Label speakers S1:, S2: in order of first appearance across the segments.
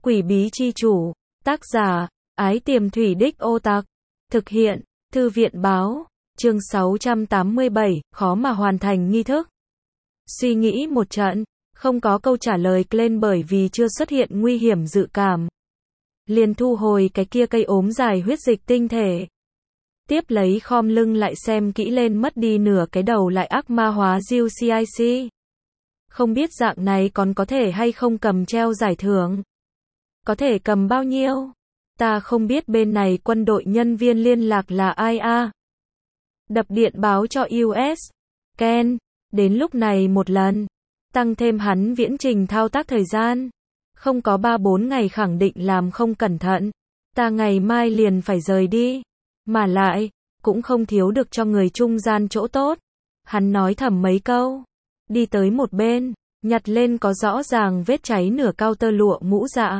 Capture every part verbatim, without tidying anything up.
S1: Quỷ bí chi chủ, tác giả, Ái Tiềm Thủy Đích Ô Tặc, thực hiện, Thư viện báo, chương sáu trăm tám mươi bảy, khó mà hoàn thành nghi thức. Suy nghĩ một trận, không có câu trả lời lên bởi vì chưa xuất hiện nguy hiểm dự cảm. Liền thu hồi cái kia cây ốm dài huyết dịch tinh thể. Tiếp lấy khom lưng lại xem kỹ lên mất đi nửa cái đầu lại ác ma hóa Jiu xê i xê. Không biết dạng này còn có thể hay không cầm treo giải thưởng. Có thể cầm bao nhiêu? Ta không biết bên này quân đội nhân viên liên lạc là ai a. Đập điện báo cho u ét. Ken, đến lúc này một lần. Tăng thêm hắn viễn trình thao tác thời gian. Không có ba bốn ngày khẳng định làm không cẩn thận. Ta ngày mai liền phải rời đi. Mà lại, cũng không thiếu được cho người trung gian chỗ tốt. Hắn nói thầm mấy câu. Đi tới một bên, nhặt lên có rõ ràng vết cháy nửa cao tơ lụa mũ dạ.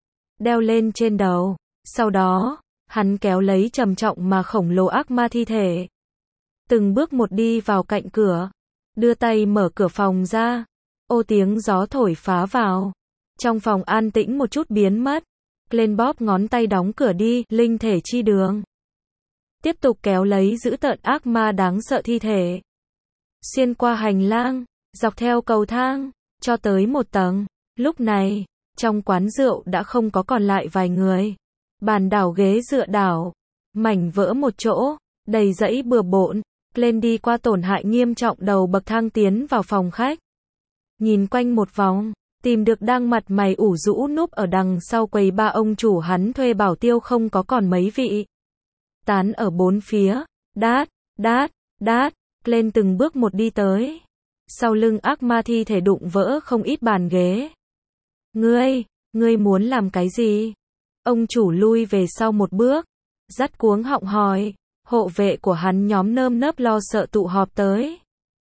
S1: Đeo lên trên đầu. Sau đó, hắn kéo lấy trầm trọng mà khổng lồ ác ma thi thể. Từng bước một đi vào cạnh cửa. Đưa tay mở cửa phòng ra. Ô tiếng gió thổi phá vào. Trong phòng an tĩnh một chút biến mất. Lên bóp ngón tay đóng cửa đi, linh thể chi đường. Tiếp tục kéo lấy giữ tợn ác ma đáng sợ thi thể. Xuyên qua hành lang, dọc theo cầu thang, cho tới một tầng. Lúc này, trong quán rượu đã không có còn lại vài người. Bàn đảo ghế dựa đảo, mảnh vỡ một chỗ, đầy dẫy bừa bộn. Lên đi qua tổn hại nghiêm trọng đầu bậc thang tiến vào phòng khách. Nhìn quanh một vòng, tìm được đang mặt mày ủ rũ núp ở đằng sau quầy ba ông chủ hắn thuê bảo tiêu không có còn mấy vị. Tán ở bốn phía, đát, đát, đát, lên từng bước một đi tới. Sau lưng ác ma thi thể đụng vỡ không ít bàn ghế. Ngươi, ngươi muốn làm cái gì? Ông chủ lui về sau một bước, dắt cuống họng hỏi. Hộ vệ của hắn nhóm nơm nớp lo sợ tụ họp tới.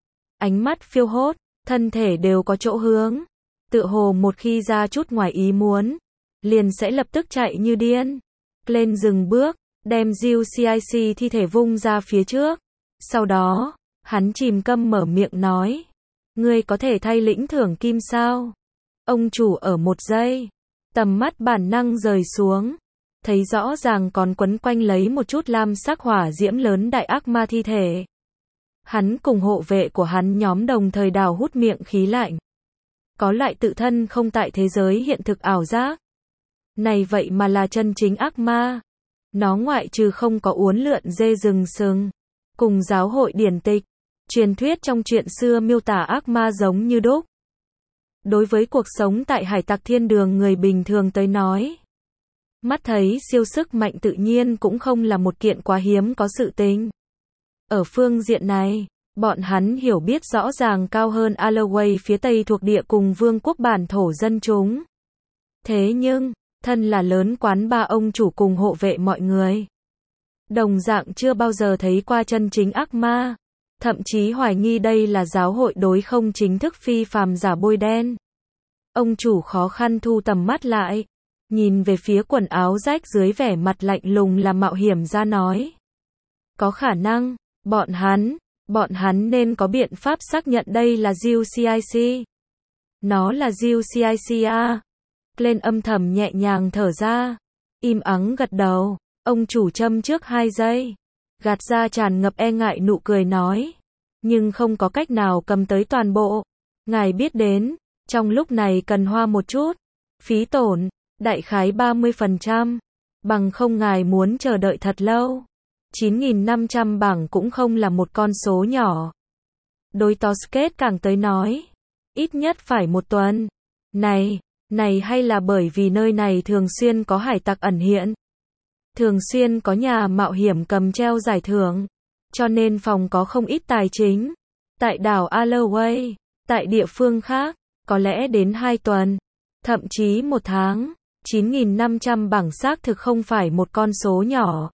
S1: Ánh mắt phiêu hốt, thân thể đều có chỗ hướng. Tựa hồ một khi ra chút ngoài ý muốn, liền sẽ lập tức chạy như điên. Lên dừng bước, đem Jiu xê i xê thi thể vung ra phía trước. Sau đó, hắn chìm câm mở miệng nói. Ngươi có thể thay lĩnh thưởng kim sao? Ông chủ ở một giây. Tầm mắt bản năng rời xuống. Thấy rõ ràng còn quấn quanh lấy một chút lam sắc hỏa diễm lớn đại ác ma thi thể. Hắn cùng hộ vệ của hắn nhóm đồng thời đào hút miệng khí lạnh. Có lại tự thân không tại thế giới hiện thực ảo giác. Này vậy mà là chân chính ác ma. Nó ngoại trừ không có uốn lượn dê rừng sừng. Cùng giáo hội điển tịch. Truyền thuyết trong truyện xưa miêu tả ác ma giống như đúc. Đối với cuộc sống tại hải tặc thiên đường người bình thường tới nói. Mắt thấy siêu sức mạnh tự nhiên cũng không là một kiện quá hiếm có sự tình. Ở phương diện này, bọn hắn hiểu biết rõ ràng cao hơn Alloway phía Tây thuộc địa cùng vương quốc bản thổ dân chúng. Thế nhưng, thân là lớn quán ba ông chủ cùng hộ vệ mọi người. Đồng dạng chưa bao giờ thấy qua chân chính ác ma. Thậm chí hoài nghi đây là giáo hội đối không chính thức phi phàm giả bôi đen. Ông chủ khó khăn thu tầm mắt lại. Nhìn về phía quần áo rách dưới vẻ mặt lạnh lùng là mạo hiểm ra nói. Có khả năng, bọn hắn, bọn hắn nên có biện pháp xác nhận đây là Jiu xê i xê. Nó là Jiu xê i xê à. Lên âm thầm nhẹ nhàng thở ra. Im ắng gật đầu, ông chủ châm trước hai giây. Gạt ra tràn ngập e ngại nụ cười nói. Nhưng không có cách nào cầm tới toàn bộ. Ngài biết đến, trong lúc này cần hoa một chút. Phí tổn. Đại khái ba mươi phần trăm. Bằng không ngài muốn chờ đợi thật lâu. chín nghìn năm trăm bảng cũng không là một con số nhỏ. Đối Tosket càng tới nói. Ít nhất phải một tuần. Này, này hay là bởi vì nơi này thường xuyên có hải tặc ẩn hiện. Thường xuyên có nhà mạo hiểm cầm treo giải thưởng. Cho nên phòng có không ít tài chính. Tại đảo Alloway, tại địa phương khác, có lẽ đến hai tuần. Thậm chí một tháng. chín nghìn năm trăm bảng xác thực không phải một con số nhỏ.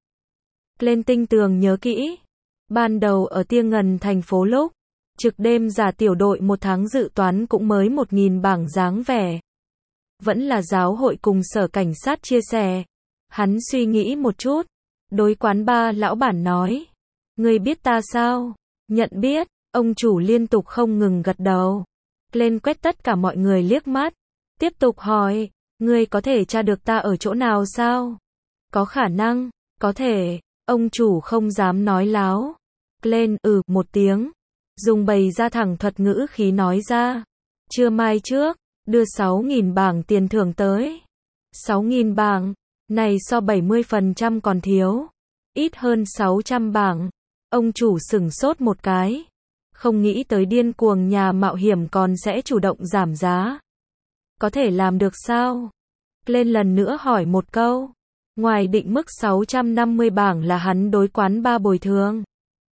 S1: Lên tinh tường nhớ kỹ. Ban đầu ở Tia Ngần thành phố lúc. Trực đêm giả tiểu đội một tháng dự toán cũng mới một nghìn bảng dáng vẻ. Vẫn là giáo hội cùng sở cảnh sát chia sẻ. Hắn suy nghĩ một chút. Đối quán ba lão bản nói. Ngươi biết ta sao? Nhận biết. Ông chủ liên tục không ngừng gật đầu. Lên quét tất cả mọi người liếc mắt. Tiếp tục hỏi. Ngươi có thể tra được ta ở chỗ nào sao? Có khả năng, có thể, ông chủ không dám nói láo. Glenn ừ một tiếng, dùng bày ra thẳng thuật ngữ khí nói ra. Trưa mai trước, đưa sáu nghìn bảng tiền thưởng tới. sáu nghìn bảng, này so bảy mươi phần trăm còn thiếu. Ít hơn sáu trăm bảng. Ông chủ sửng sốt một cái. Không nghĩ tới điên cuồng nhà mạo hiểm còn sẽ chủ động giảm giá. Có thể làm được sao? Lên lần nữa hỏi một câu. Ngoài định mức sáu trăm năm mươi bảng là hắn đối quán ba bồi thường.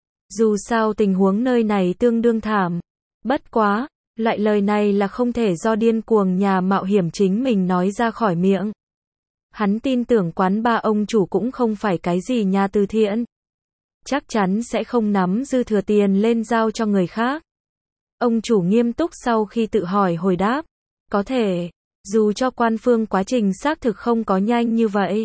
S1: Dù sao tình huống nơi này tương đương thảm. Bất quá, loại lời này là không thể do điên cuồng nhà mạo hiểm chính mình nói ra khỏi miệng. Hắn tin tưởng quán ba ông chủ cũng không phải cái gì nhà từ thiện. Chắc chắn sẽ không nắm dư thừa tiền lên giao cho người khác. Ông chủ nghiêm túc sau khi tự hỏi hồi đáp. Có thể, dù cho quan phương quá trình xác thực không có nhanh như vậy.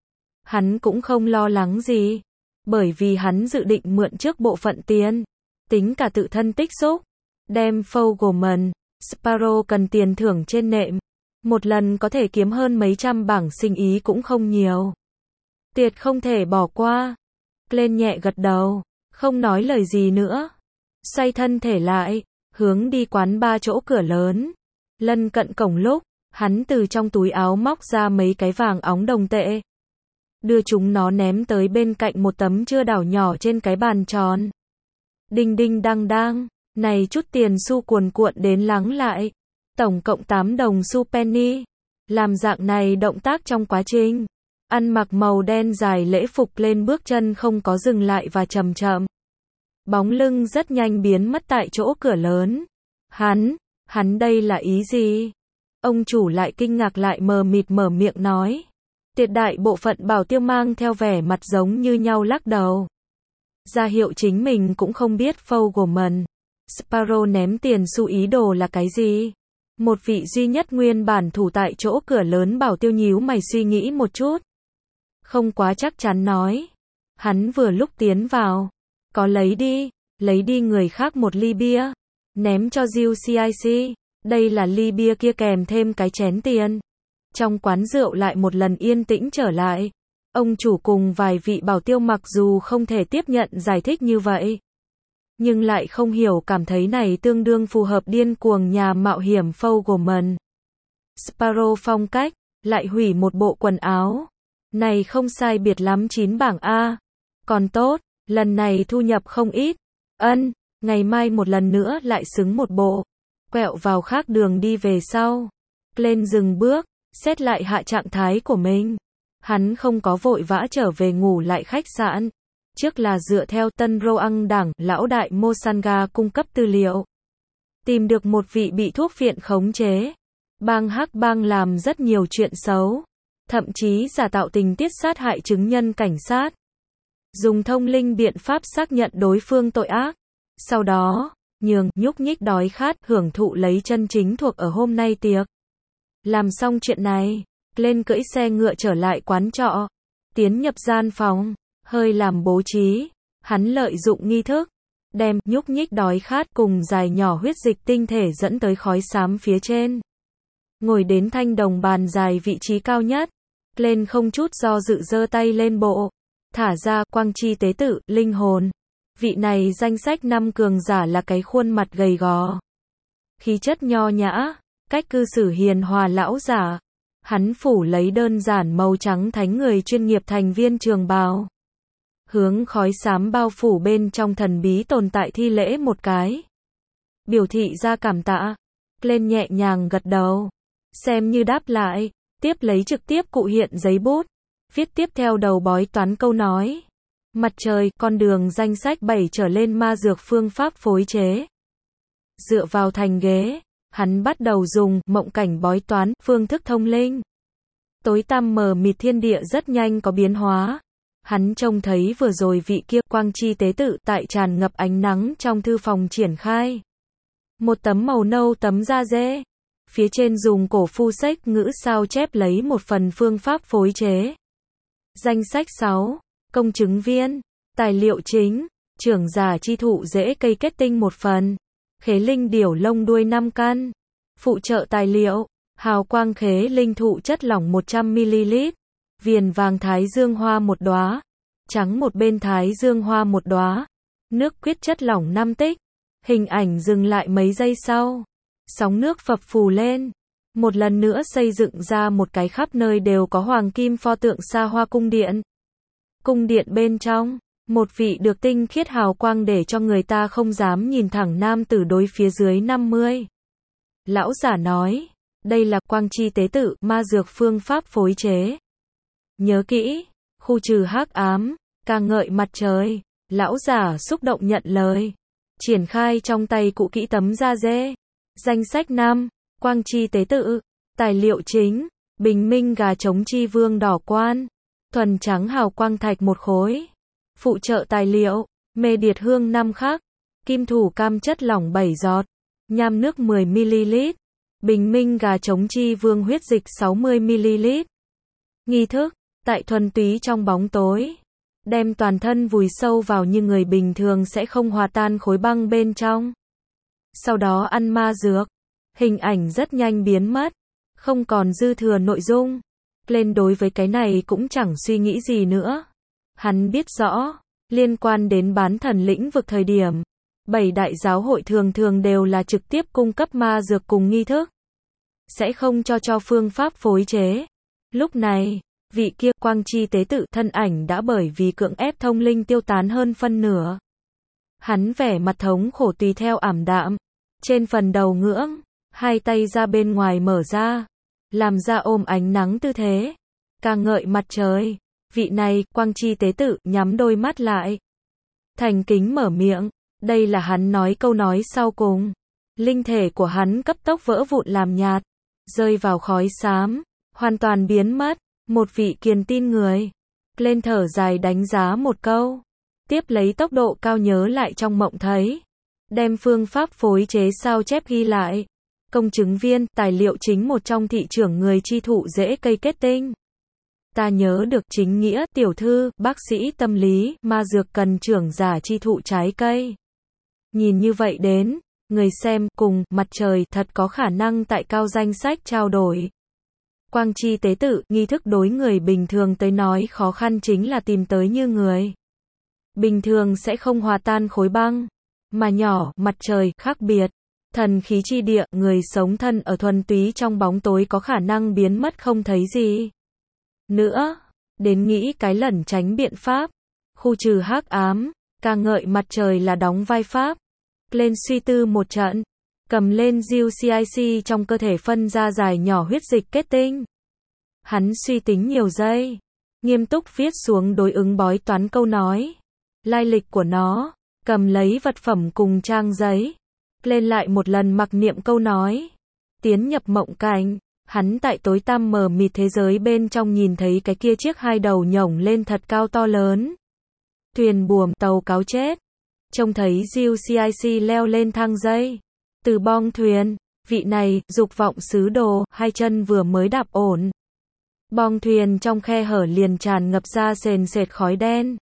S1: Hắn cũng không lo lắng gì. Bởi vì hắn dự định mượn trước bộ phận tiền. Tính cả tự thân tích xúc. Đem Fogelman, Sparrow cần tiền thưởng trên nệm. Một lần có thể kiếm hơn mấy trăm bảng sinh ý cũng không nhiều. Tuyệt không thể bỏ qua. Glenn nhẹ gật đầu, không nói lời gì nữa. Xoay thân thể lại, hướng đi quán ba chỗ cửa lớn. Lân cận cổng lúc, hắn từ trong túi áo móc ra mấy cái vàng óng đồng tệ. Đưa chúng nó ném tới bên cạnh một tấm chưa đảo nhỏ trên cái bàn tròn. Đinh đinh đang đang, này chút tiền xu cuồn cuộn đến lắng lại. Tổng cộng tám đồng xu penny. Làm dạng này động tác trong quá trình. Ăn mặc màu đen dài lễ phục lên bước chân không có dừng lại và chậm chậm. Bóng lưng rất nhanh biến mất tại chỗ cửa lớn. Hắn, hắn đây là ý gì? Ông chủ lại kinh ngạc lại mờ mịt mở miệng nói. Tuyệt đại bộ phận bảo tiêu mang theo vẻ mặt giống như nhau lắc đầu. Ra hiệu chính mình cũng không biết Fogelman, Sparrow ném tiền xu ý đồ là cái gì. Một vị duy nhất nguyên bản thủ tại chỗ cửa lớn bảo tiêu nhíu mày suy nghĩ một chút. Không quá chắc chắn nói. Hắn vừa lúc tiến vào. Có lấy đi, lấy đi người khác một ly bia. Ném cho Jill xê i xê. Đây là ly bia kia kèm thêm cái chén tiền. Trong quán rượu lại một lần yên tĩnh trở lại. Ông chủ cùng vài vị bảo tiêu mặc dù không thể tiếp nhận giải thích như vậy. Nhưng lại không hiểu cảm thấy này tương đương phù hợp điên cuồng nhà mạo hiểm Fogelman, Sparrow phong cách, lại hủy một bộ quần áo. Này không sai biệt lắm chín bảng A. Còn tốt, lần này thu nhập không ít. Ân, ngày mai một lần nữa lại xứng một bộ. Quẹo vào khác đường đi về sau. Lên dừng bước, xét lại hạ trạng thái của mình. Hắn không có vội vã trở về ngủ lại khách sạn. Trước là dựa theo Tân Roang đảng, lão đại Mosanga cung cấp tư liệu. Tìm được một vị bị thuốc phiện khống chế. Bang Hắc Bang làm rất nhiều chuyện xấu. Thậm chí giả tạo tình tiết sát hại chứng nhân cảnh sát. Dùng thông linh biện pháp xác nhận đối phương tội ác. Sau đó, nhường, nhúc nhích đói khát, hưởng thụ lấy chân chính thuộc ở hôm nay tiệc. Làm xong chuyện này, lên cưỡi xe ngựa trở lại quán trọ. Tiến nhập gian phòng. Hơi làm bố trí, hắn lợi dụng nghi thức, đem nhúc nhích đói khát cùng dài nhỏ huyết dịch tinh thể dẫn tới khói xám phía trên. Ngồi đến thanh đồng bàn dài vị trí cao nhất, lên không chút do dự giơ tay lên bộ, thả ra quang chi tế tự, linh hồn. Vị này danh sách năm cường giả là cái khuôn mặt gầy gò, khí chất nho nhã, cách cư xử hiền hòa lão giả. Hắn phủ lấy đơn giản màu trắng thánh người chuyên nghiệp thành viên trường bào. Hướng khói xám bao phủ bên trong thần bí tồn tại thi lễ một cái. Biểu thị ra cảm tạ. Lên nhẹ nhàng gật đầu. Xem như đáp lại. Tiếp lấy trực tiếp cụ hiện giấy bút. Viết tiếp theo đầu bói toán câu nói. Mặt trời, con đường danh sách bảy trở lên ma dược phương pháp phối chế. Dựa vào thành ghế. Hắn bắt đầu dùng mộng cảnh bói toán, phương thức thông linh. Tối tăm mờ mịt thiên địa rất nhanh có biến hóa. Hắn trông thấy vừa rồi vị kia quang chi tế tự tại tràn ngập ánh nắng trong thư phòng triển khai. Một tấm màu nâu tấm da dê. Phía trên dùng cổ phu sách ngữ sao chép lấy một phần phương pháp phối chế. Danh sách sáu. Công chứng viên. Tài liệu chính. Trưởng giả chi thụ rễ cây kết tinh một phần. Khế linh điểu lông đuôi năm căn. Phụ trợ tài liệu. Hào quang khế linh thụ chất lỏng một trăm mi li lít, viền vàng thái dương hoa một đóa, trắng một bên thái dương hoa một đóa, nước quyết chất lỏng năm tích. Hình ảnh dừng lại mấy giây sau, sóng nước phập phù lên, một lần nữa xây dựng ra một cái khắp nơi đều có hoàng kim pho tượng xa hoa cung điện. Cung điện bên trong, một vị được tinh khiết hào quang để cho người ta không dám nhìn thẳng nam tử đối phía dưới năm mươi. Lão giả nói, đây là quang chi tế tự, ma dược phương pháp phối chế. Nhớ kỹ, khu trừ hắc ám, ca ngợi mặt trời. Lão giả xúc động nhận lời, triển khai trong tay cụ kỹ tấm da dê. Danh sách năm, quang chi tế tự, tài liệu chính, bình minh gà trống chi vương đỏ quan, thuần trắng hào quang thạch một khối. Phụ trợ tài liệu, mê điệt hương năm khắc, kim thủ cam chất lỏng bảy giọt, nham nước mười mi li lít, bình minh gà trống chi vương huyết dịch sáu mươi mi li lít. Nghi thức, tại thuần túy trong bóng tối, đem toàn thân vùi sâu vào như người bình thường sẽ không hòa tan khối băng bên trong. Sau đó ăn ma dược, hình ảnh rất nhanh biến mất, không còn dư thừa nội dung. Lên đối với cái này cũng chẳng suy nghĩ gì nữa. Hắn biết rõ, liên quan đến bán thần lĩnh vực thời điểm, bảy đại giáo hội thường thường đều là trực tiếp cung cấp ma dược cùng nghi thức, sẽ không cho cho phương pháp phối chế. Lúc này, vị kia quang chi tế tự thân ảnh đã bởi vì cưỡng ép thông linh tiêu tán hơn phân nửa. Hắn vẻ mặt thống khổ tùy theo ảm đạm, trên phần đầu ngưỡng, hai tay ra bên ngoài mở ra, làm ra ôm ánh nắng tư thế, ca ngợi mặt trời. Vị này, quang chi tế tự, nhắm đôi mắt lại, thành kính mở miệng, đây là hắn nói câu nói sau cùng. Linh thể của hắn cấp tốc vỡ vụn làm nhạt, rơi vào khói xám, hoàn toàn biến mất. Một vị kiền tin người, lên thở dài đánh giá một câu, tiếp lấy tốc độ cao nhớ lại trong mộng thấy, đem phương pháp phối chế sao chép ghi lại. Công chứng viên, tài liệu chính một trong thị trưởng người chi thụ rễ cây kết tinh. Ta nhớ được chính nghĩa, tiểu thư, bác sĩ tâm lý, ma dược cần trưởng giả chi thụ trái cây. Nhìn như vậy đến, người xem, cùng, mặt trời, thật có khả năng tại cao danh sách trao đổi. Quang chi tế tự, nghi thức đối người bình thường tới nói khó khăn chính là tìm tới như người bình thường sẽ không hòa tan khối băng, mà nhỏ, mặt trời, khác biệt. Thần khí chi địa, người sống thân ở thuần túy trong bóng tối có khả năng biến mất không thấy gì nữa. Đến nghĩ cái lẩn tránh biện pháp, khu trừ hắc ám, ca ngợi mặt trời là đóng vai pháp. Lên suy tư một trận, cầm lên diu xê i xê trong cơ thể phân ra dài nhỏ huyết dịch kết tinh. Hắn suy tính nhiều giây, nghiêm túc viết xuống đối ứng bói toán câu nói, lai lịch của nó, cầm lấy vật phẩm cùng trang giấy, lên lại một lần mặc niệm câu nói, tiến nhập mộng cảnh. Hắn tại tối tăm mờ mịt thế giới bên trong nhìn thấy cái kia chiếc hai đầu nhổng lên thật cao to lớn, thuyền buồm tàu cáo chết, trông thấy diu xê i xê leo lên thang dây, từ bong thuyền, vị này, dục vọng sứ đồ, hai chân vừa mới đạp ổn. Bong thuyền trong khe hở liền tràn ngập ra sền sệt khói đen.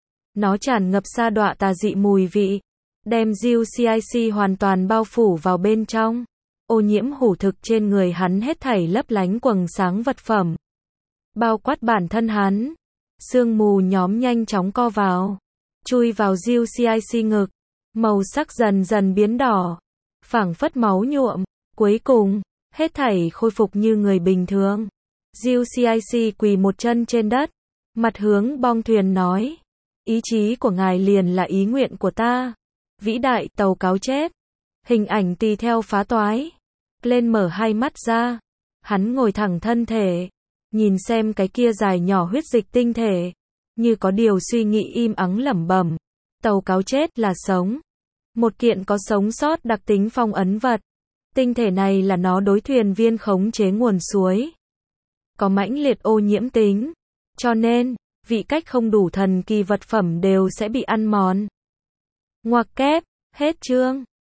S1: Nó tràn ngập sa đọa tà dị mùi vị, đem diu xê i xê hoàn toàn bao phủ vào bên trong. Ô nhiễm hủ thực trên người hắn hết thảy lấp lánh quầng sáng vật phẩm, bao quát bản thân hắn. Sương mù nhóm nhanh chóng co vào, chui vào diu xê i xê ngực, màu sắc dần dần biến đỏ, phảng phất máu nhuộm. Cuối cùng, hết thảy khôi phục như người bình thường. diu xê i xê quỳ một chân trên đất, mặt hướng bong thuyền nói, ý chí của ngài liền là ý nguyện của ta. Vĩ đại tàu cáo chết. Hình ảnh tùy theo phá toái. Lên mở hai mắt ra. Hắn ngồi thẳng thân thể, nhìn xem cái kia dài nhỏ huyết dịch tinh thể, như có điều suy nghĩ im ắng lẩm bẩm. Tàu cáo chết là sống. Một kiện có sống sót đặc tính phong ấn vật. Tinh thể này là nó đối thuyền viên khống chế nguồn suối. Có mãnh liệt ô nhiễm tính. Cho nên, vị cách không đủ thần kỳ vật phẩm đều sẽ bị ăn mòn. Ngoặc kép, hết chương.